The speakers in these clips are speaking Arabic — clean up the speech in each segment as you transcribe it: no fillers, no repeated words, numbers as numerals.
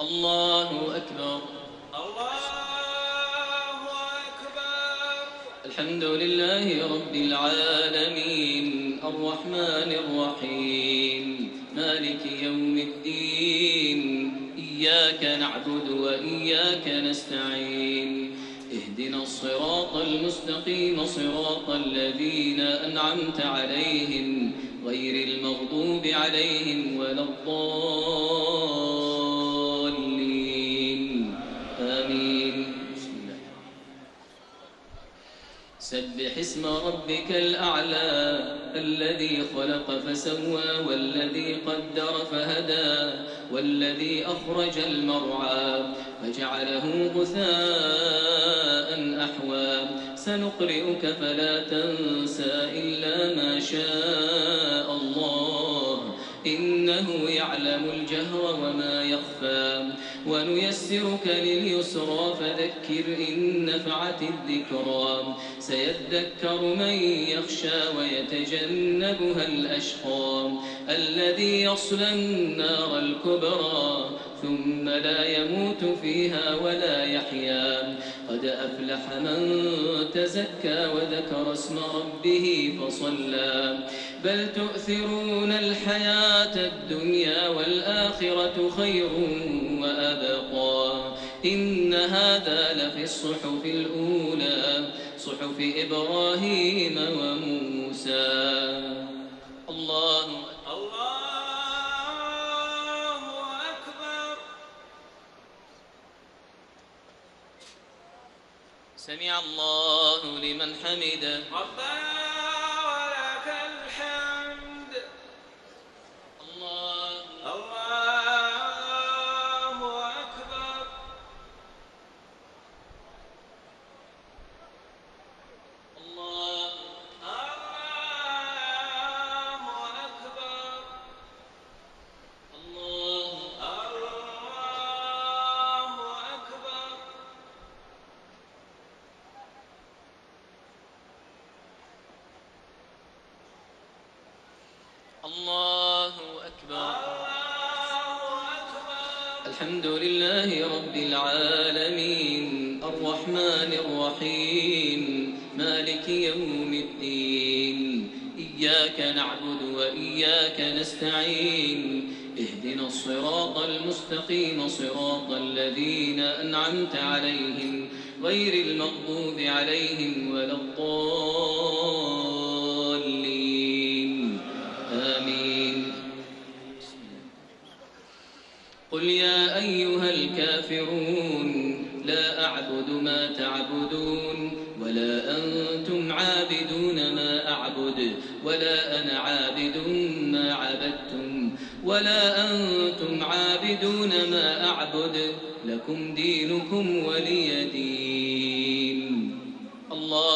الله أكبر. الله أكبر. الحمد لله رب العالمين الرحمن الرحيم مالك يوم الدين إياك نعبد وإياك نستعين اهدنا الصراط المستقيم صراط الذين أنعمت عليهم غير المغضوب عليهم ولا الضالين آمين. سبح اسم ربك الأعلى الذي خلق فسوى والذي قدر فهدى والذي أخرج المرعى فجعله غثاء أحوى سنقرئك فلا تنسى إلا ما شاء الله إنه يعلم الجهر وما يخفى ونيسرك لليسرى فذكر إن نفعت الذكرى سيذكر من يخشى ويتجنبها الأشقى الذي يصلى النار الكبرى ثم لا يموت فيها ولا يحيا قد أفلح من تزكى وذكر اسم ربه فصلى بل تؤثرون الحياة الدنيا والآخرة خير وأبقى إن هذا لفي الصحف الأولى صحف إبراهيم وموسى. الله أكبر. سمع الله لمن حمده ربنا ولك الحمد. الله أكبر. الله أكبر. الله أكبر. الله أكبر. أكبر. الحمد لله رب العالمين الرحمن الرحيم مالك يوم الدين إياك نعبد وإياك نستعين اهدنا الصراط المستقيم صراط الذين أنعمت عليهم غير المغضوب عليهم ولا الضالين آمين. قل يا أيها الكافرون لا أعبد ما تعبدون ولا أنتم عابدون ما أعبد ولا أنا عابد ما عبدتم ولا أنتم عابدون ما أعبد لكم دينكم ولي دين. الله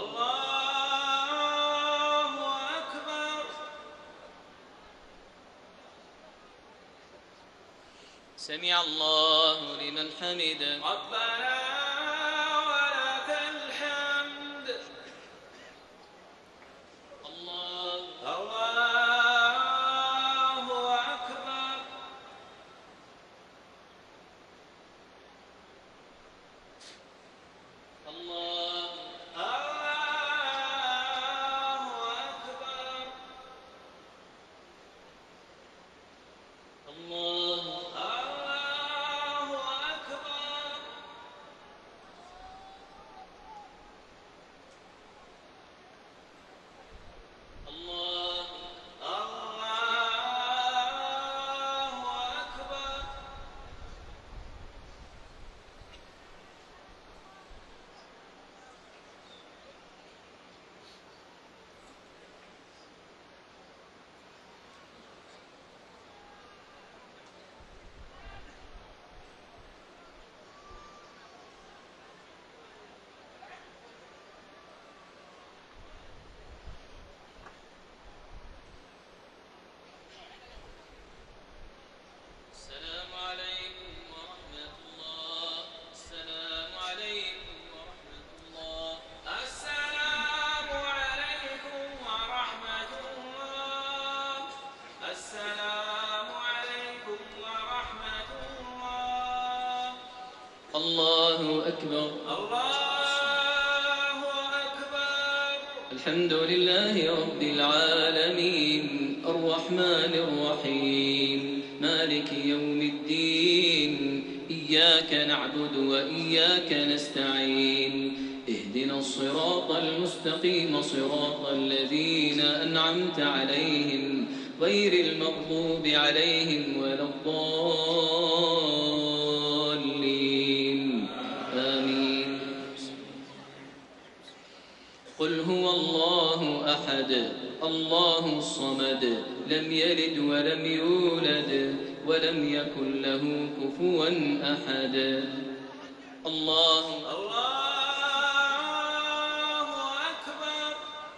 أكبر. سمع الله لمن حمده ربنا ولك الحمد. الله أكبر. الله أكبر. الله أكبر. الله أكبر. الله أكبر. الله أكبر. الحمد لله رب العالمين الرحمن الرحيم مالك يوم الدين إياك نعبد وإياك نستعين اهدنا الصراط المستقيم صراط الذين أنعمت عليهم غير المغضوب عليهم ولا الضالين آمين. قل هو الله أحد الله الصمد لم يلد ولم يولد ولم يكن له كفوا أحد. الله أكبر.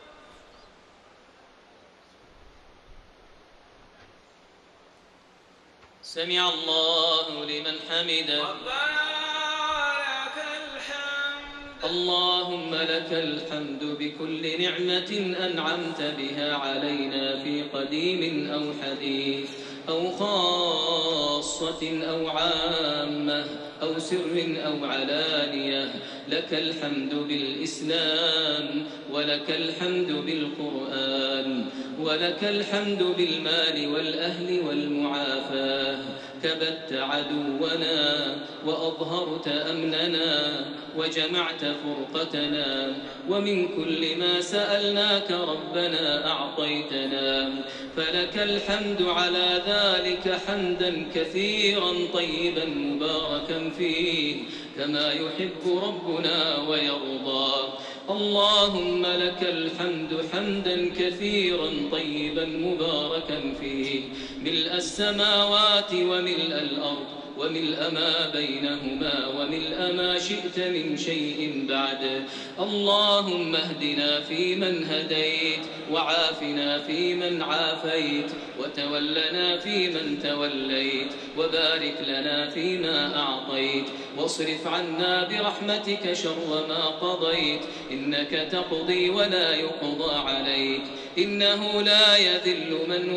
سمع الله لمن حمده. ربنا ولك الحمد. اللهم لك الحمد بكل نعمة أنعمت بها علينا في قديم أو حديث أو خاصة أو عامة أو سر أو علانية. لك الحمد بالإسلام ولك الحمد بالقرآن ولك الحمد بالمال والأهل والمعافاة. كبت عدونا وأظهرت أمننا وجمعت فرقتنا ومن كل ما سألناك ربنا أعطيتنا. فلك الحمد على ذلك حمدا كثيرا طيبا مباركا فيه كما يحب ربنا ويرضى. اللهم لك الحمد حمدا كثيرا طيبا مباركا فيه ملء السماوات وملء الأرض وملء ما بينهما وملء ما شئت من شيء بعد. اللهم اهدنا فيمن هديت وعافنا فيمن عافيت وتولنا فيمن توليت وبارك لنا فيما أعطيت واصرف عنا برحمتك شر ما قضيت. إنك تقضي ولا يقضى عليك إنه لا يذل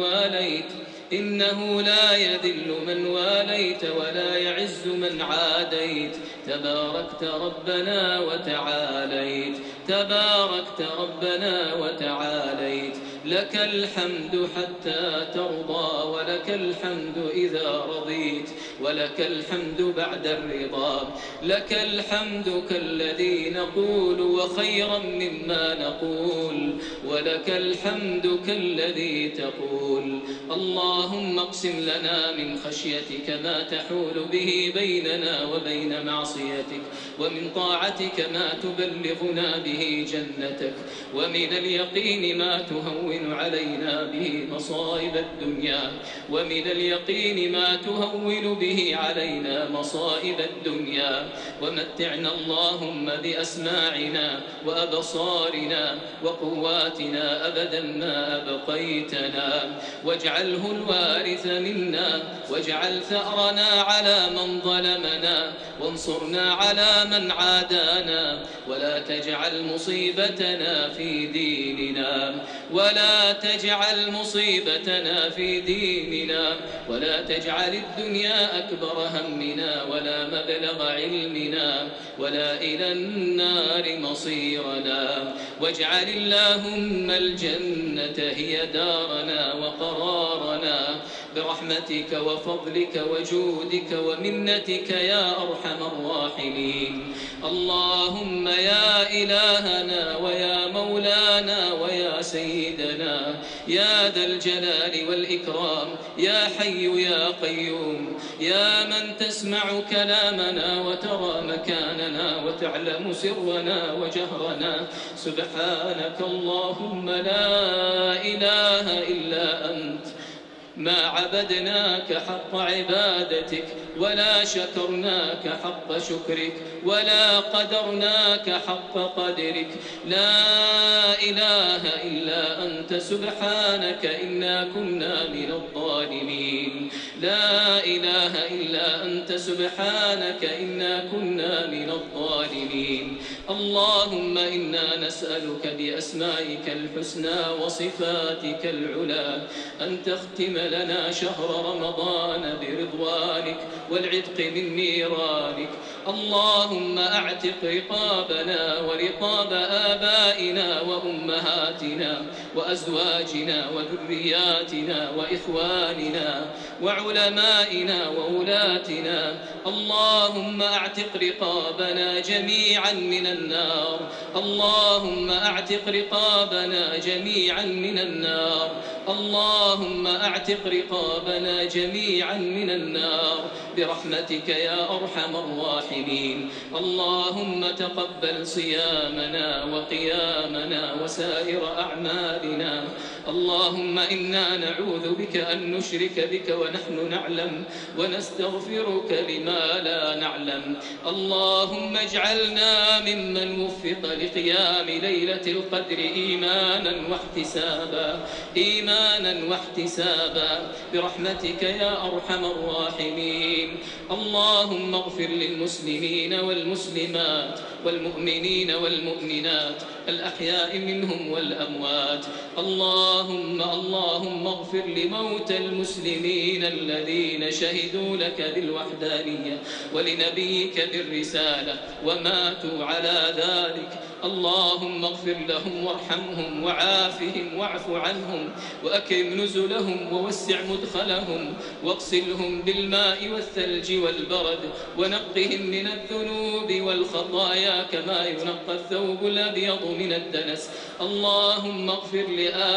من واليت ولا يعز من عاديت. تباركت ربنا وتعاليت. لك الحمد حتى ترضى ولك الحمد إذا رضيت ولك الحمد بعد الرضا. لك الحمد كالذي نقول وخيرا مما نقول ولك الحمد كالذي تقول. اللهم اقسم لنا من خشيتك ما تحول به بيننا وبين معصيتك ومن طاعتك ما تبلغنا به جنتك ومن اليقين ما تهون علينا به مصائب الدنيا ومتعنا اللهم بأسماعنا وأبصارنا وقواتنا أبدا ما أبقيتنا واجعله الوارث منا واجعل ثأرنا على من ظلمنا وانصرنا على من عادانا ولا تجعل مصيبتنا في ديننا ولا تجعل الدنيا أكبر همنا ولا مبلغ علمنا ولا إلى النار مصيرنا. واجعل اللهم الجنة هي دارنا وقرارنا برحمتك وفضلك وجودك ومنتك يا أرحم الراحمين. اللهم يا إلهنا ويا مولانا ويا سيدنا يا ذا الجلال والإكرام يا حي يا قيوم يا من تسمع كلامنا وترى مكاننا وتعلم سرنا وجهرنا. سبحانك اللهم لا إله إلا أنت ما عبدناك حق عبادتك ولا شكرناك حق شكرك ولا قدرناك حق قدرك. لا إله إلا أنت سبحانك إنا كنا من الظالمين. لا إله إلا أنت سبحانك إنا كنا من الظالمين. اللهم إنا نسألك بأسمائك الحسنى وصفاتك العلى أن تختم لنا شهر رمضان برضوانك والعتق من نيرانك اللهم أعتق رقابنا ورقاب آبائنا وأمهاتنا وأزواجنا وذرياتنا وإخواننا وعلمائنا وولاتنا. اللهم أعتق رقابنا جميعا من النار. اللهم أعتق رقابنا جميعا من النار. اللهم أعتق رقابنا جميعا من النار برحمتك يا أرحم الراحمين. اللهم تقبل صيامنا وقيامنا وسائر أعمالنا. اللهم إنا نعوذ بك أن نشرك بك ونحن نعلم ونستغفرك لما لا نعلم. اللهم اجعلنا ممن وفق لقيام ليلة القدر إيمانا واحتسابا برحمتك يا أرحم الراحمين. اللهم اغفر للمسلمين والمسلمات والمؤمنين والمؤمنات الأحياء منهم والأموات. اللهم اغفر لموتى المسلمين الذين شهدوا لك بالوحدانية ولنبيك بالرسالة وماتوا على ذلك. اللهم اغفر لهم وارحمهم وعافهم واعف عنهم وأكرم نزلهم ووسع مدخلهم واغسلهم بالماء والثلج والبرد ونقهم من الذنوب والخطايا كما ينقى الثوب الأبيض من الدنس. اللهم اغفر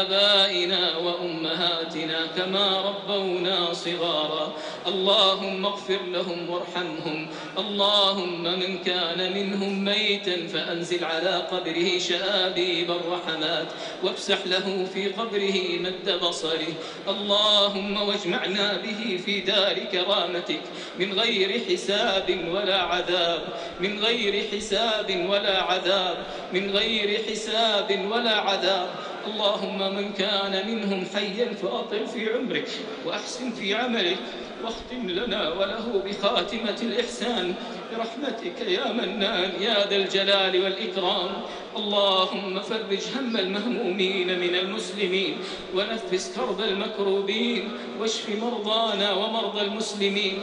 لآبائنا وأمهاتنا كما ربونا صغارا. اللهم اغفر لهم وارحمهم. اللهم من كان منهم ميتا فأنزل على قبره شآبيب الرحمات وافسح له في قبره مد بصره. اللهم واجمعنا به في دار كرامتك من غير حساب ولا عذاب، من غير حساب ولا عذاب، من غير حساب ولا عذاب. اللهم من كان منهم حيا فأطل في عمرك وأحسن في عملك واختم لنا وله بخاتمة الإحسان برحمتك يا منان يا ذا الجلال والإكرام. اللهم فرج هم المهمومين من المسلمين ونفس كرب المكروبين واشف مرضانا ومرضى المسلمين.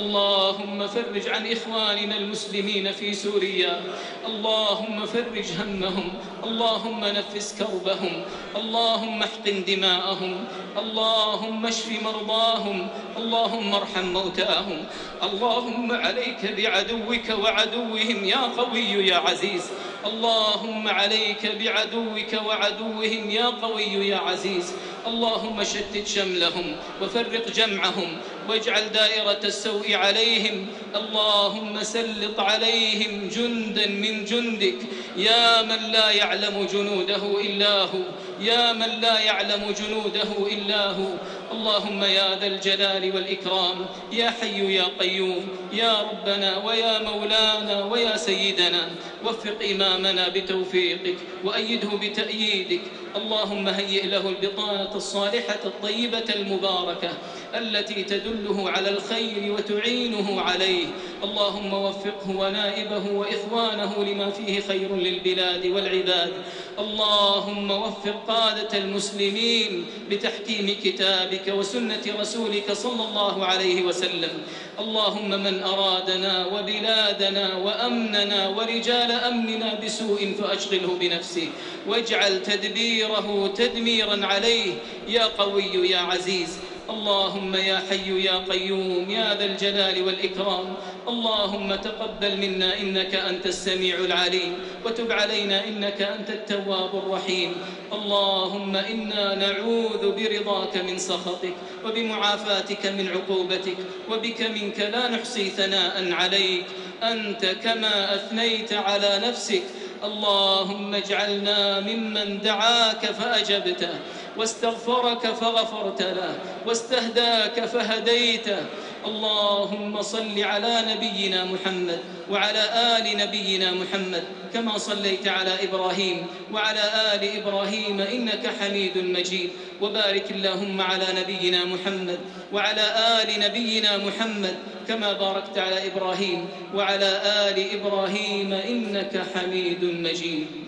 اللهم فرج عن إخواننا المسلمين في سوريا. اللهم فرج همهم. اللهم نفس كربهم. اللهم احقن دماءهم. اللهم اشف مرضاهم. اللهم ارحم موتاهم. اللهم عليك بعدوك وعدوهم يا قوي يا عزيز. اللهم عليك بعدوك وعدوهم يا قوي يا عزيز. اللهم شتت شملهم وفرق جمعهم واجعل دائرة السوء عليهم. اللهم سلط عليهم جندا من جندك يا من لا يعلم جنوده إلا هو، يا من لا يعلم جنوده إلا هو. اللهم يا ذا الجلال والإكرام يا حي يا قيوم يا ربنا ويا مولانا ويا سيدنا وفق إمامنا بتوفيقك وأيده بتأييدك. اللهم هيئ له البطانة الصالحة الطيبة المباركة التي تدله على الخير وتعينه عليه. اللهم وفقه ونائبه وإخوانه لما فيه خير للبلاد والعباد. اللهم وفق قادة المسلمين بتحكيم كتابك وسنة رسولك صلى الله عليه وسلم. اللهم من أرادنا وبلادنا وأمننا ورجال أمننا بسوء فأشغله بنفسه واجعل تدبيره تدميرا عليه يا قوي يا عزيز. اللهم يا حي يا قيوم يا ذا الجلال والإكرام. اللهم تقبل منا إنك أنت السميع العليم وتب علينا إنك أنت التواب الرحيم. اللهم إنا نعوذ برضاك من سخطك وبمعافاتك من عقوبتك وبك منك لا نحصي ثناء عليك أنت كما أثنيت على نفسك. اللهم اجعلنا ممن دعاك فأجبته واستغفرك فغفرت له واستهداك فهديته. اللهم صل على نبينا محمد وعلى آل نبينا محمد كما صليت على إبراهيم وعلى آل إبراهيم إنك حميد مجيد. وبارك اللهم على نبينا محمد وعلى آل نبينا محمد كما باركت على إبراهيم وعلى آل إبراهيم إنك حميد مجيد.